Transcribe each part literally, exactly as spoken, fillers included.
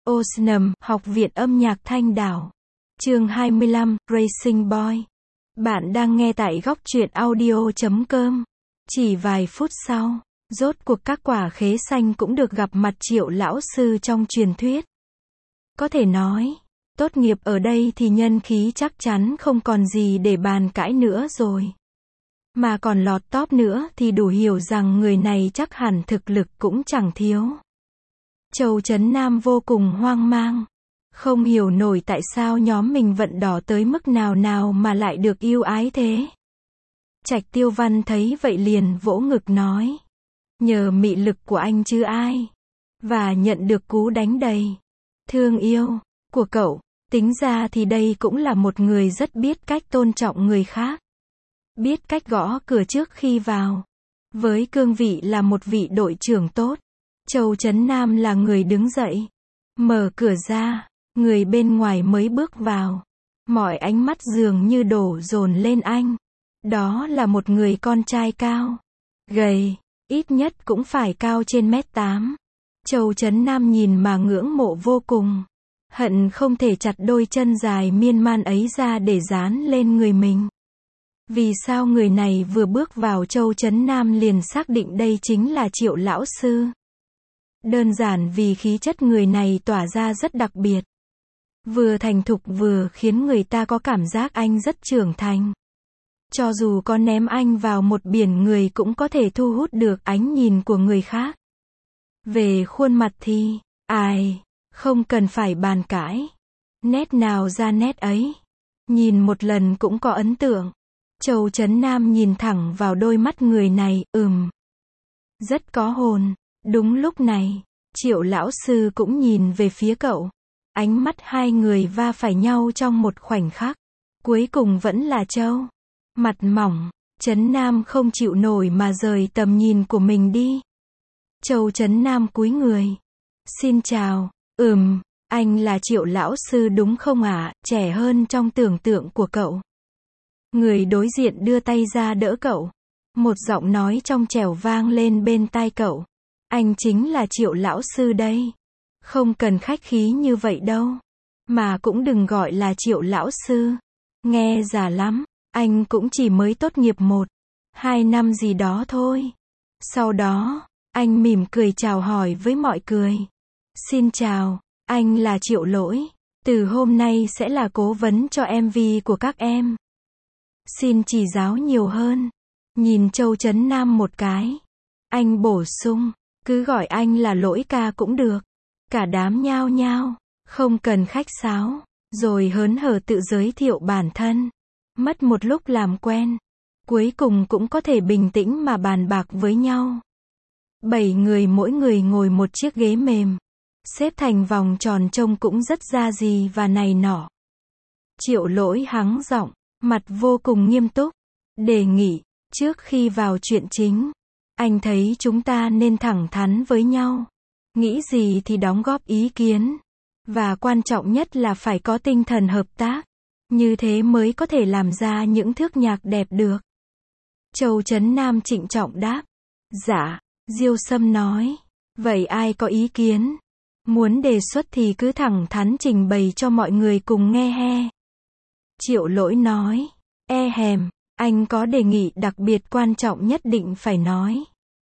Oceanum, Học viện âm nhạc Thanh Đảo. Chương hai mươi lăm, Racing Boy. Bạn đang nghe tại góc truyện audio chấm com. Chỉ vài phút sau, rốt cuộc các quả khế xanh cũng được gặp mặt Triệu lão sư trong truyền thuyết. Có thể nói, tốt nghiệp ở đây thì nhân khí chắc chắn không còn gì để bàn cãi nữa rồi. Mà còn lọt top nữa thì đủ hiểu rằng người này chắc hẳn thực lực cũng chẳng thiếu. Châu Chấn Nam vô cùng hoang mang. Không hiểu nổi tại sao nhóm mình vận đỏ tới mức nào nào mà lại được yêu ái thế. Trạch Tiêu Văn thấy vậy liền vỗ ngực nói. Nhờ mị lực của anh chứ ai. Và nhận được cú đánh đầy thương yêu của cậu. Tính ra thì đây cũng là một người rất biết cách tôn trọng người khác. Biết cách gõ cửa trước khi vào. Với cương vị là một vị đội trưởng tốt, Châu Chấn Nam là người đứng dậy. Mở cửa ra, người bên ngoài mới bước vào. Mọi ánh mắt dường như đổ dồn lên anh. Đó là một người con trai cao, gầy, ít nhất cũng phải cao trên mét tám. Châu Chấn Nam nhìn mà ngưỡng mộ vô cùng. Hận không thể chặt đôi chân dài miên man ấy ra để dán lên người mình. Vì sao người này vừa bước vào Châu Chấn Nam liền xác định đây chính là Triệu lão sư? Đơn giản vì khí chất người này tỏa ra rất đặc biệt. Vừa thành thục vừa khiến người ta có cảm giác anh rất trưởng thành. Cho dù có ném anh vào một biển người cũng có thể thu hút được ánh nhìn của người khác. Về khuôn mặt thì, ai, không cần phải bàn cãi. Nét nào ra nét ấy. Nhìn một lần cũng có ấn tượng. Châu Chấn Nam nhìn thẳng vào đôi mắt người này, ừm. Rất có hồn. Đúng lúc này, Triệu lão sư cũng nhìn về phía cậu. Ánh mắt hai người va phải nhau trong một khoảnh khắc. Cuối cùng vẫn là Châu. Mặt mỏng, Chấn Nam không chịu nổi mà rời tầm nhìn của mình đi. Châu Chấn Nam cúi người. Xin chào, ừm, anh là Triệu lão sư đúng không ạ? Trẻ hơn trong tưởng tượng của cậu. Người đối diện đưa tay ra đỡ cậu. Một giọng nói trong trẻo vang lên bên tai cậu. Anh chính là Triệu lão sư đây. Không cần khách khí như vậy đâu. Mà cũng đừng gọi là Triệu lão sư. Nghe già lắm. Anh cũng chỉ mới tốt nghiệp một, hai năm gì đó thôi. Sau đó, anh mỉm cười chào hỏi với mọi người. Xin chào, anh là Triệu Lỗi. Từ hôm nay sẽ là cố vấn cho em vê của các em. Xin chỉ giáo nhiều hơn. Nhìn Châu Chấn Nam một cái. Anh bổ sung, cứ gọi anh là Lỗi ca cũng được. Cả đám nhao nhao, không cần khách sáo. Rồi hớn hở tự giới thiệu bản thân. Mất một lúc làm quen. Cuối cùng cũng có thể bình tĩnh mà bàn bạc với nhau. Bảy người mỗi người ngồi một chiếc ghế mềm. Xếp thành vòng tròn trông cũng rất ra gì và này nọ. Triệu Lỗi hắng giọng. Mặt vô cùng nghiêm túc. Đề nghị, trước khi vào chuyện chính, anh thấy chúng ta nên thẳng thắn với nhau. Nghĩ gì thì đóng góp ý kiến. Và quan trọng nhất là phải có tinh thần hợp tác. Như thế mới có thể làm ra những thước nhạc đẹp được. Châu Chấn Nam trịnh trọng đáp. Dạ, Diêu Sâm nói. Vậy ai có ý kiến? Muốn đề xuất thì cứ thẳng thắn trình bày cho mọi người cùng nghe he. Triệu Lỗi nói. E hèm, anh có đề nghị đặc biệt quan trọng nhất định phải nói.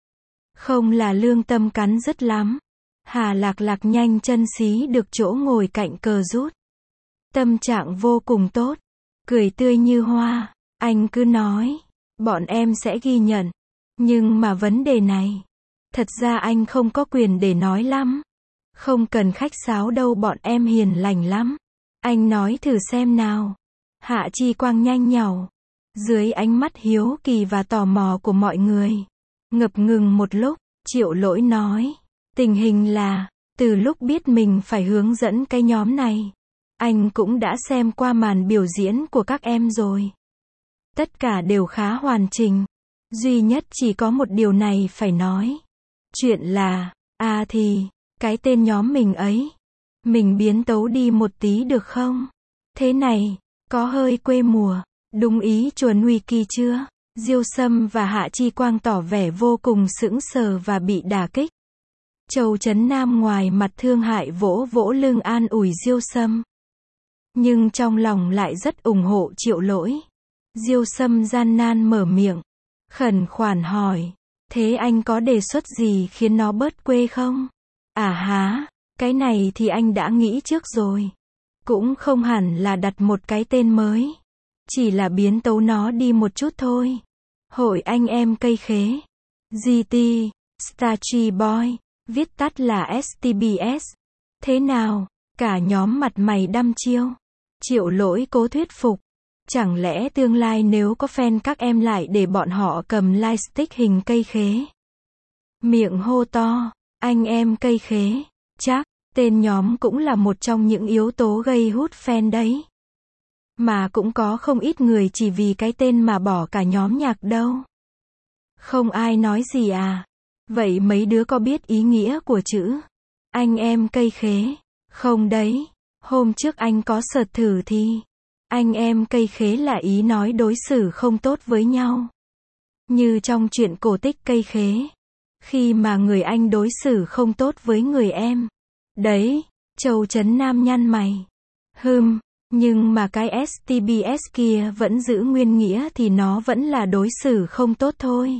Không là lương tâm cắn rứt lắm. Hà Lạc Lạc nhanh chân xí được chỗ ngồi cạnh cờ rút. Tâm trạng vô cùng tốt. Cười tươi như hoa. Anh cứ nói. Bọn em sẽ ghi nhận. Nhưng mà vấn đề này. Thật ra anh không có quyền để nói lắm. Không cần khách sáo đâu, bọn em hiền lành lắm. Anh nói thử xem nào. Hạ Chi Quang nhanh nhảu. Dưới ánh mắt hiếu kỳ và tò mò của mọi người. Ngập ngừng một lúc, Triệu Lỗi nói. Tình hình là, từ lúc biết mình phải hướng dẫn cái nhóm này, anh cũng đã xem qua màn biểu diễn của các em rồi. Tất cả đều khá hoàn chỉnh. Duy nhất chỉ có một điều này phải nói. Chuyện là, à thì, cái tên nhóm mình ấy. Mình biến tấu đi một tí được không? Thế này, có hơi quê mùa. Đúng ý chuẩn Huy Kỳ chưa? Diêu Sâm và Hạ Chi Quang tỏ vẻ vô cùng sững sờ và bị đả kích. Châu Trấn Nam ngoài mặt thương hại vỗ vỗ lưng an ủi Diêu Sâm. Nhưng trong lòng lại rất ủng hộ Triệu Lỗi. Diêu Sâm gian nan mở miệng. Khẩn khoản hỏi. Thế anh có đề xuất gì khiến nó bớt quê không? À há, cái này thì anh đã nghĩ trước rồi. Cũng không hẳn là đặt một cái tên mới. Chỉ là biến tấu nó đi một chút thôi. Hội anh em cây khế. giê tê, Starchy Boy, viết tắt là ét tê bê ét. Thế nào? Cả nhóm mặt mày đăm chiêu. Triệu Lỗi cố thuyết phục. Chẳng lẽ tương lai nếu có fan các em lại để bọn họ cầm lightstick hình cây khế? Miệng hô to, anh em cây khế. Chắc, tên nhóm cũng là một trong những yếu tố gây hút fan đấy. Mà cũng có không ít người chỉ vì cái tên mà bỏ cả nhóm nhạc đâu. Không ai nói gì à? Vậy mấy đứa có biết ý nghĩa của chữ anh em cây khế? Không đấy, hôm trước anh có search thử thì anh em cây khế là ý nói đối xử không tốt với nhau. Như trong chuyện cổ tích cây khế. Khi mà người anh đối xử không tốt với người em. Đấy, Châu Trấn Nam nhăn mày. Hừm, nhưng mà cái ét tê bê ét kia vẫn giữ nguyên nghĩa thì nó vẫn là đối xử không tốt thôi.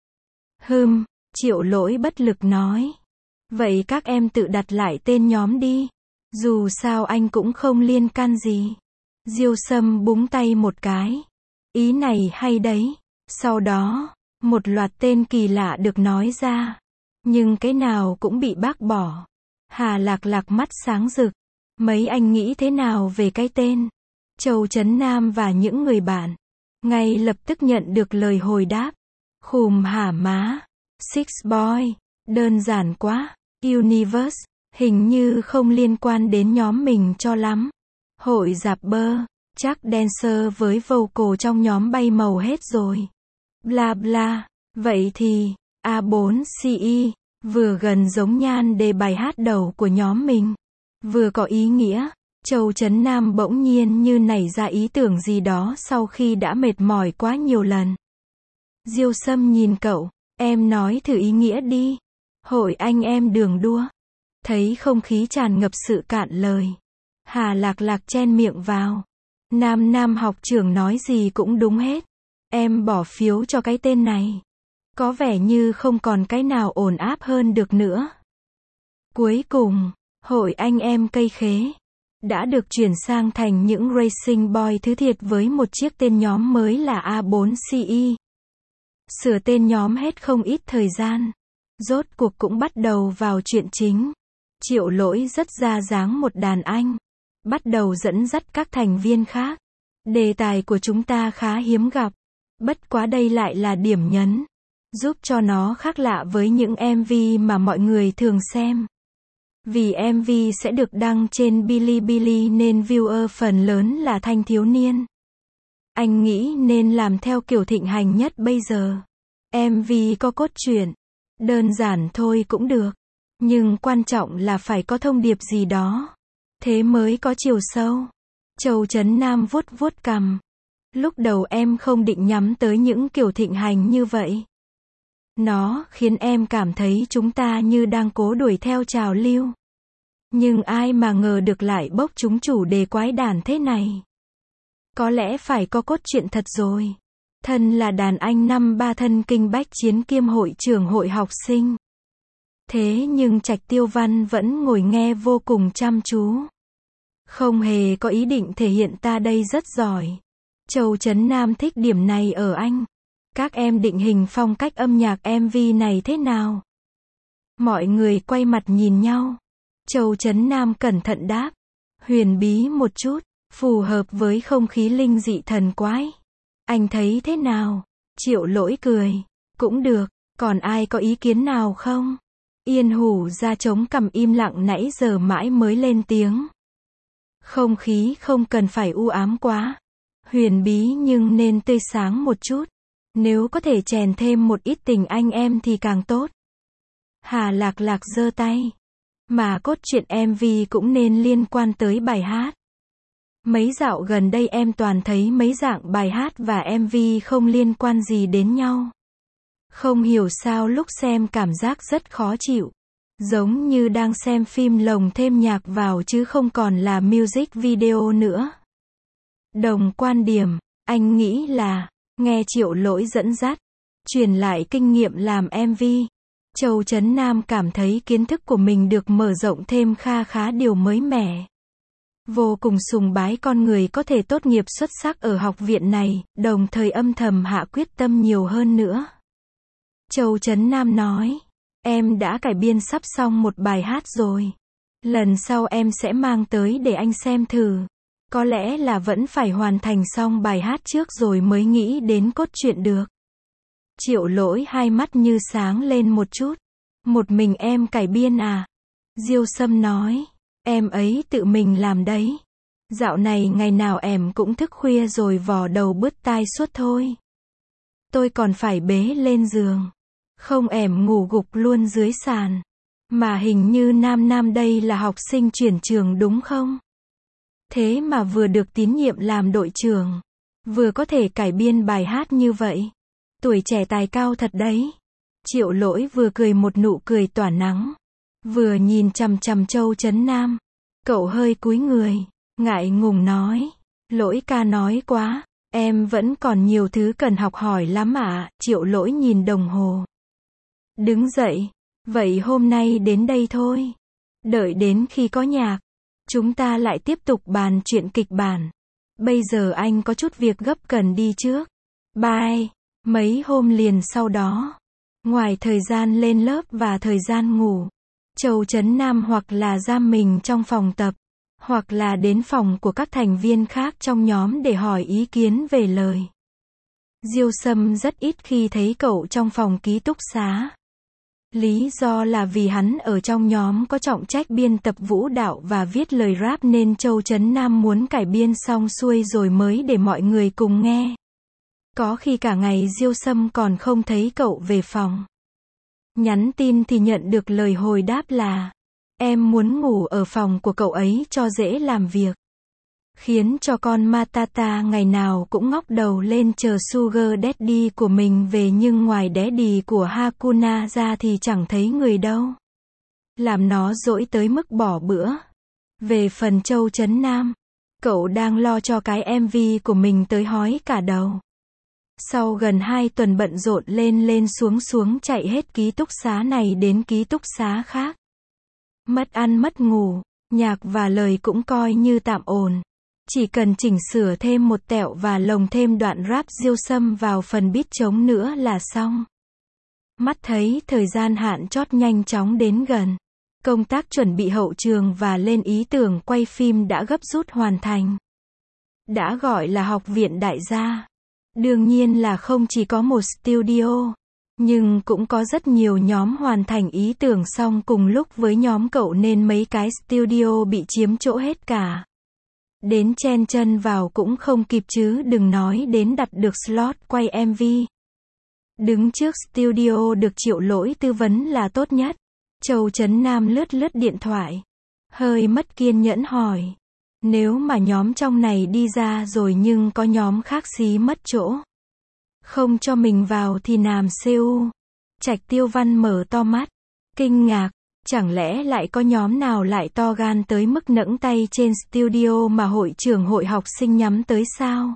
Hừm, Triệu Lỗi bất lực nói. Vậy các em tự đặt lại tên nhóm đi. Dù sao anh cũng không liên can gì. Diêu Sâm búng tay một cái. Ý này hay đấy. Sau đó, một loạt tên kỳ lạ được nói ra. Nhưng cái nào cũng bị bác bỏ. Hà Lạc Lạc mắt sáng rực. Mấy anh nghĩ thế nào về cái tên? Châu Trấn Nam và những người bạn ngay lập tức nhận được lời hồi đáp. Khùm hả má. Six Boy. Đơn giản quá. Universe. Hình như không liên quan đến nhóm mình cho lắm. Hội rạp bơ. Chắc dancer với vocal trong nhóm bay màu hết rồi. Bla bla. Vậy thì, a bốn xê e, vừa gần giống nhan đề bài hát đầu của nhóm mình. Vừa có ý nghĩa. Châu Trấn Nam bỗng nhiên như nảy ra ý tưởng gì đó sau khi đã mệt mỏi quá nhiều lần. Diêu Sâm nhìn cậu. Em nói thử ý nghĩa đi. Hội anh em đường đua. Thấy không khí tràn ngập sự cạn lời. Hà Lạc Lạc chen miệng vào. Nam Nam học trưởng nói gì cũng đúng hết. Em bỏ phiếu cho cái tên này. Có vẻ như không còn cái nào ổn áp hơn được nữa. Cuối cùng, hội anh em cây khế đã được chuyển sang thành những Racing Boy thứ thiệt với một chiếc tên nhóm mới là a bốn xê e. Sửa tên nhóm hết không ít thời gian. Rốt cuộc cũng bắt đầu vào chuyện chính. Triệu Lỗi rất ra dáng một đàn anh. Bắt đầu dẫn dắt các thành viên khác. Đề tài của chúng ta khá hiếm gặp. Bất quá đây lại là điểm nhấn. Giúp cho nó khác lạ với những em vê mà mọi người thường xem. Vì em vê sẽ được đăng trên Bilibili nên viewer phần lớn là thanh thiếu niên. Anh nghĩ nên làm theo kiểu thịnh hành nhất bây giờ. em vê có cốt truyện. Đơn giản thôi cũng được. Nhưng quan trọng là phải có thông điệp gì đó. Thế mới có chiều sâu. Châu Trấn Nam vuốt vuốt cằm. Lúc đầu em không định nhắm tới những kiểu thịnh hành như vậy. Nó khiến em cảm thấy chúng ta như đang cố đuổi theo trào lưu. Nhưng ai mà ngờ được lại bốc trúng chủ đề quái đản thế này. Có lẽ phải có cốt truyện thật rồi. Thân là đàn anh năm ba thân kinh bách chiến kiêm hội trưởng hội học sinh. Thế nhưng Trạch Tiêu Văn vẫn ngồi nghe vô cùng chăm chú. Không hề có ý định thể hiện ta đây rất giỏi. Châu Trấn Nam thích điểm này ở anh. Các em định hình phong cách âm nhạc em vê này thế nào? Mọi người quay mặt nhìn nhau. Châu Trấn Nam cẩn thận đáp. Huyền bí một chút, phù hợp với không khí linh dị thần quái. Anh thấy thế nào? Triệu Lỗi cười. Cũng được, còn ai có ý kiến nào không? Yên Hủ ra chống cằm im lặng nãy giờ mãi mới lên tiếng. Không khí không cần phải u ám quá. Huyền bí nhưng nên tươi sáng một chút. Nếu có thể chèn thêm một ít tình anh em thì càng tốt. Hà Lạc Lạc giơ tay. Mà cốt truyện em vê cũng nên liên quan tới bài hát. Mấy dạo gần đây em toàn thấy mấy dạng bài hát và em vê không liên quan gì đến nhau. Không hiểu sao lúc xem cảm giác rất khó chịu. Giống như đang xem phim lồng thêm nhạc vào chứ không còn là music video nữa. Đồng quan điểm, anh nghĩ là, nghe Triệu Lỗi dẫn dắt, truyền lại kinh nghiệm làm em vê. Châu Chấn Nam cảm thấy kiến thức của mình được mở rộng thêm kha khá điều mới mẻ. Vô cùng sùng bái con người có thể tốt nghiệp xuất sắc ở học viện này, đồng thời âm thầm hạ quyết tâm nhiều hơn nữa. Châu Chấn Nam nói, em đã cải biên sắp xong một bài hát rồi. Lần sau em sẽ mang tới để anh xem thử. Có lẽ là vẫn phải hoàn thành xong bài hát trước rồi mới nghĩ đến cốt truyện được. Triệu Lỗi hai mắt như sáng lên một chút. Một mình em cải biên à? Diêu Sâm nói, em ấy tự mình làm đấy. Dạo này ngày nào em cũng thức khuya rồi vò đầu bứt tai suốt thôi. Tôi còn phải bế lên giường. Không em ngủ gục luôn dưới sàn. Mà hình như Nam Nam đây là học sinh chuyển trường đúng không? Thế mà vừa được tín nhiệm làm đội trưởng, vừa có thể cải biên bài hát như vậy. Tuổi trẻ tài cao thật đấy. Triệu Lỗi vừa cười một nụ cười tỏa nắng, vừa nhìn chằm chằm Châu Chấn Nam. Cậu hơi cúi người, ngại ngùng nói, Lỗi ca nói quá, em vẫn còn nhiều thứ cần học hỏi lắm ạ. À. Triệu Lỗi nhìn đồng hồ. Đứng dậy, vậy hôm nay đến đây thôi. Đợi đến khi có nhạc, chúng ta lại tiếp tục bàn chuyện kịch bản. Bây giờ anh có chút việc gấp cần đi trước. Bye. Mấy hôm liền sau đó, ngoài thời gian lên lớp và thời gian ngủ, Châu Chấn Nam hoặc là giam mình trong phòng tập, hoặc là đến phòng của các thành viên khác trong nhóm để hỏi ý kiến về lời. Diêu Sâm rất ít khi thấy cậu trong phòng ký túc xá. Lý do là vì hắn ở trong nhóm có trọng trách biên tập vũ đạo và viết lời rap nên Châu Chấn Nam muốn cải biên xong xuôi rồi mới để mọi người cùng nghe. Có khi cả ngày Diêu Sâm còn không thấy cậu về phòng. Nhắn tin thì nhận được lời hồi đáp là, em muốn ngủ ở phòng của cậu ấy cho dễ làm việc. Khiến cho con Matata ngày nào cũng ngóc đầu lên chờ Sugar Daddy của mình về nhưng ngoài Daddy của Hakuna ra thì chẳng thấy người đâu. Làm nó dỗi tới mức bỏ bữa. Về phần Châu Chấn Nam, cậu đang lo cho cái em vê của mình tới hói cả đầu. Sau gần hai tuần bận rộn lên lên xuống xuống chạy hết ký túc xá này đến ký túc xá khác. Mất ăn mất ngủ, nhạc và lời cũng coi như tạm ổn. Chỉ cần chỉnh sửa thêm một tẹo và lồng thêm đoạn rap Diêu Sâm vào phần beat trống nữa là xong. Mắt thấy thời gian hạn chót nhanh chóng đến gần. Công tác chuẩn bị hậu trường và lên ý tưởng quay phim đã gấp rút hoàn thành. Đã gọi là học viện đại gia. Đương nhiên là không chỉ có một studio, nhưng cũng có rất nhiều nhóm hoàn thành ý tưởng xong cùng lúc với nhóm cậu nên mấy cái studio bị chiếm chỗ hết cả. Đến chen chân vào cũng không kịp chứ đừng nói đến đặt được slot quay em vê. Đứng trước studio được Triệu Lỗi tư vấn là tốt nhất. Châu Chấn Nam lướt lướt điện thoại. Hơi mất kiên nhẫn hỏi. Nếu mà nhóm trong này đi ra rồi nhưng có nhóm khác xí mất chỗ. Không cho mình vào thì làm xê u. Trạch Tiêu Văn mở to mắt. Kinh ngạc. Chẳng lẽ lại có nhóm nào lại to gan tới mức nẫng tay trên studio mà hội trưởng hội học sinh nhắm tới sao?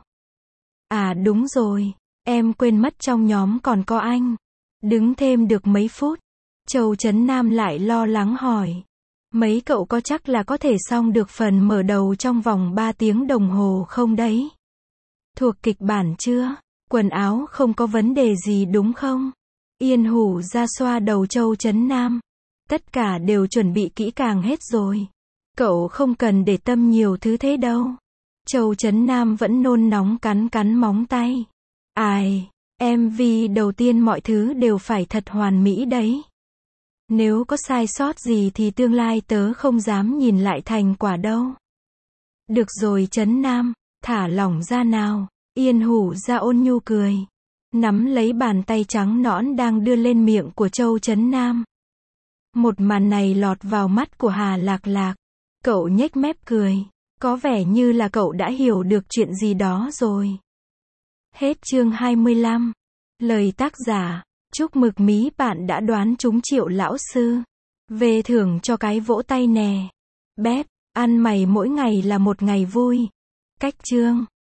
À đúng rồi. Em quên mất trong nhóm còn có anh. Đứng thêm được mấy phút. Châu Chấn Nam lại lo lắng hỏi. Mấy cậu có chắc là có thể xong được phần mở đầu trong vòng ba tiếng đồng hồ không đấy? Thuộc kịch bản chưa? Quần áo không có vấn đề gì đúng không? Yên Hủ ra xoa đầu Châu Chấn Nam. Tất cả đều chuẩn bị kỹ càng hết rồi. Cậu không cần để tâm nhiều thứ thế đâu. Châu Chấn Nam vẫn nôn nóng cắn cắn móng tay. Ai, em vê đầu tiên mọi thứ đều phải thật hoàn mỹ đấy. Nếu có sai sót gì thì tương lai tớ không dám nhìn lại thành quả đâu. Được rồi Chấn Nam, thả lỏng ra nào. Yên Hủ ra ôn nhu cười. Nắm lấy bàn tay trắng nõn đang đưa lên miệng của Châu Chấn Nam. Một màn này lọt vào mắt của Hà Lạc Lạc. Cậu nhếch mép cười. Có vẻ như là cậu đã hiểu được chuyện gì đó rồi. Hết chương hai mươi lăm. Lời tác giả. Chúc mực mí bạn đã đoán trúng Triệu lão sư. Về thưởng cho cái vỗ tay nè. Bếp, ăn mày mỗi ngày là một ngày vui. Cách chương